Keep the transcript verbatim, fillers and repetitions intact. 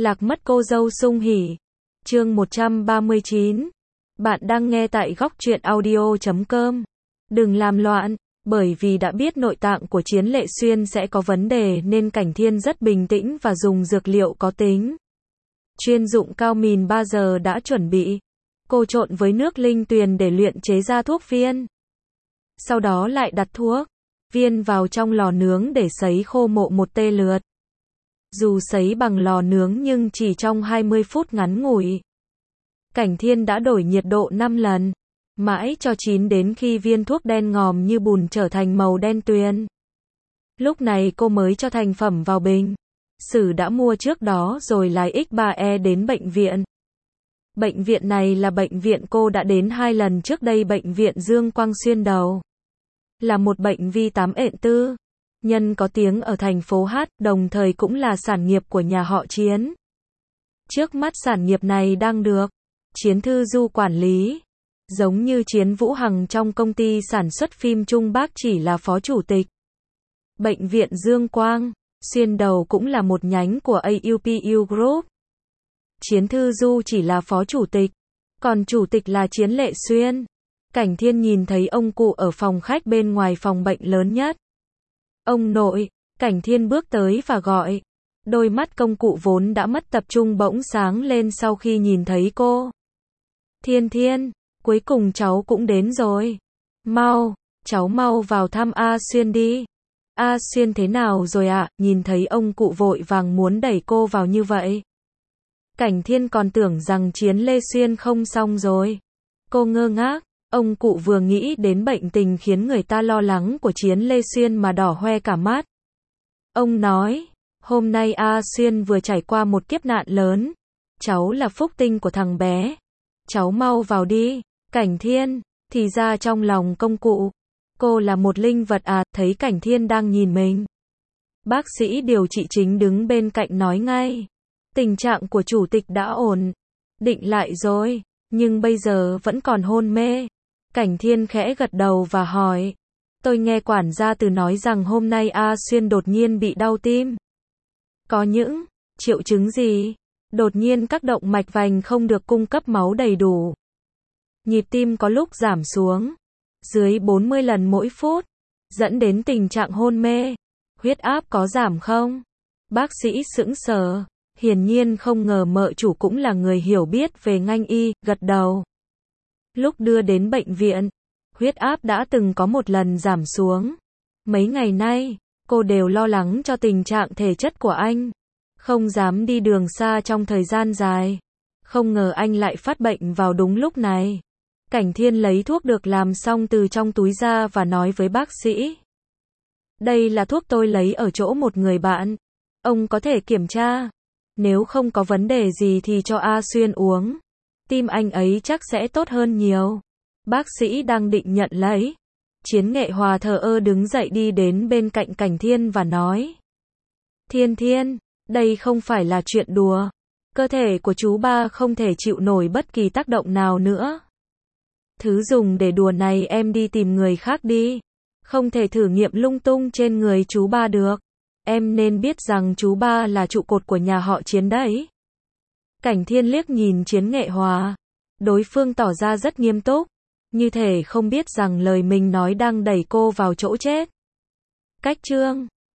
Lạc mất cô dâu sung hỉ. Chương một trăm ba mươi chín. Bạn đang nghe tại góc truyện audio chấm com. Đừng làm loạn, bởi vì đã biết nội tạng của Chiến Lệ Xuyên sẽ có vấn đề nên Cảnh Thiên rất bình tĩnh và dùng dược liệu có tính chuyên dụng cao mìn ba giờ đã chuẩn bị. Cô trộn với nước linh tuyền để luyện chế ra thuốc viên. Sau đó lại đặt thuốc viên vào trong lò nướng để sấy khô mộ một tê lượt. Dù sấy bằng lò nướng nhưng chỉ trong hai mươi phút ngắn ngủi, Cảnh Thiên đã đổi nhiệt độ năm lần, mãi cho chín đến khi viên thuốc đen ngòm như bùn trở thành màu đen tuyền. Lúc này cô mới cho thành phẩm vào bình. Sử đã mua trước đó rồi lái X ba E đến bệnh viện. Bệnh viện này là bệnh viện cô đã đến hai lần trước đây, bệnh viện Dương Quang Xuyên Đầu. Là một bệnh vi tám ện tư nhân có tiếng ở thành phố H, đồng thời cũng là sản nghiệp của nhà họ Chiến. Trước mắt sản nghiệp này đang được Chiến Thư Du quản lý. Giống như Chiến Vũ Hằng trong công ty sản xuất phim Trung Bác chỉ là phó chủ tịch. Bệnh viện Dương Quang Xuyên Đầu cũng là một nhánh của a u pê u Group. Chiến Thư Du chỉ là phó chủ tịch, còn chủ tịch là Chiến Lệ Xuyên. Cảnh Thiên nhìn thấy ông cụ ở phòng khách bên ngoài phòng bệnh lớn nhất. Ông nội. Cảnh Thiên bước tới và gọi. Đôi mắt công cụ vốn đã mất tập trung bỗng sáng lên sau khi nhìn thấy cô. Thiên Thiên, cuối cùng cháu cũng đến rồi. Mau, cháu mau vào thăm A Xuyên đi. A Xuyên thế nào rồi ạ? À? Nhìn thấy ông cụ vội vàng muốn đẩy cô vào như vậy. Cảnh Thiên còn tưởng rằng Chiến Lê Xuyên không xong rồi. Cô ngơ ngác. Ông cụ vừa nghĩ đến bệnh tình khiến người ta lo lắng của Chiến Lê Xuyên mà đỏ hoe cả mắt. Ông nói, hôm nay A Xuyên vừa trải qua một kiếp nạn lớn. Cháu là phúc tinh của thằng bé. Cháu mau vào đi. Cảnh Thiên, thì ra trong lòng công cụ, cô là một linh vật à? Thấy Cảnh Thiên đang nhìn mình, bác sĩ điều trị chính đứng bên cạnh nói ngay. Tình trạng của chủ tịch đã ổn định lại rồi, nhưng bây giờ vẫn còn hôn mê. Cảnh Thiên khẽ gật đầu và hỏi, tôi nghe quản gia Từ nói rằng hôm nay A Xuyên đột nhiên bị đau tim. Có những triệu chứng gì? Đột nhiên các động mạch vành không được cung cấp máu đầy đủ. Nhịp tim có lúc giảm xuống dưới bốn mươi lần mỗi phút, dẫn đến tình trạng hôn mê. Huyết áp có giảm không? Bác sĩ sững sờ, hiển nhiên không ngờ mợ chủ cũng là người hiểu biết về ngành y, gật đầu. Lúc đưa đến bệnh viện, huyết áp đã từng có một lần giảm xuống. Mấy ngày nay, cô đều lo lắng cho tình trạng thể chất của anh, không dám đi đường xa trong thời gian dài. Không ngờ anh lại phát bệnh vào đúng lúc này. Cảnh Thiên lấy thuốc được làm xong từ trong túi ra và nói với bác sĩ. Đây là thuốc tôi lấy ở chỗ một người bạn. Ông có thể kiểm tra. Nếu không có vấn đề gì thì cho A Xuyên uống. Tim anh ấy chắc sẽ tốt hơn nhiều. Bác sĩ đang định nhận lấy. Chiến Nghệ Hòa thờ ơ đứng dậy đi đến bên cạnh Cảnh Thiên và nói. Thiên Thiên, đây không phải là chuyện đùa. Cơ thể của chú ba không thể chịu nổi bất kỳ tác động nào nữa. Thứ dùng để đùa này em đi tìm người khác đi. Không thể thử nghiệm lung tung trên người chú ba được. Em nên biết rằng chú ba là trụ cột của nhà họ Chiến đấy. Cảnh Thiên liếc nhìn Chiến Nghệ Hòa. Đối phương tỏ ra rất nghiêm túc, như thể không biết rằng lời mình nói đang đẩy cô vào chỗ chết. Cách chương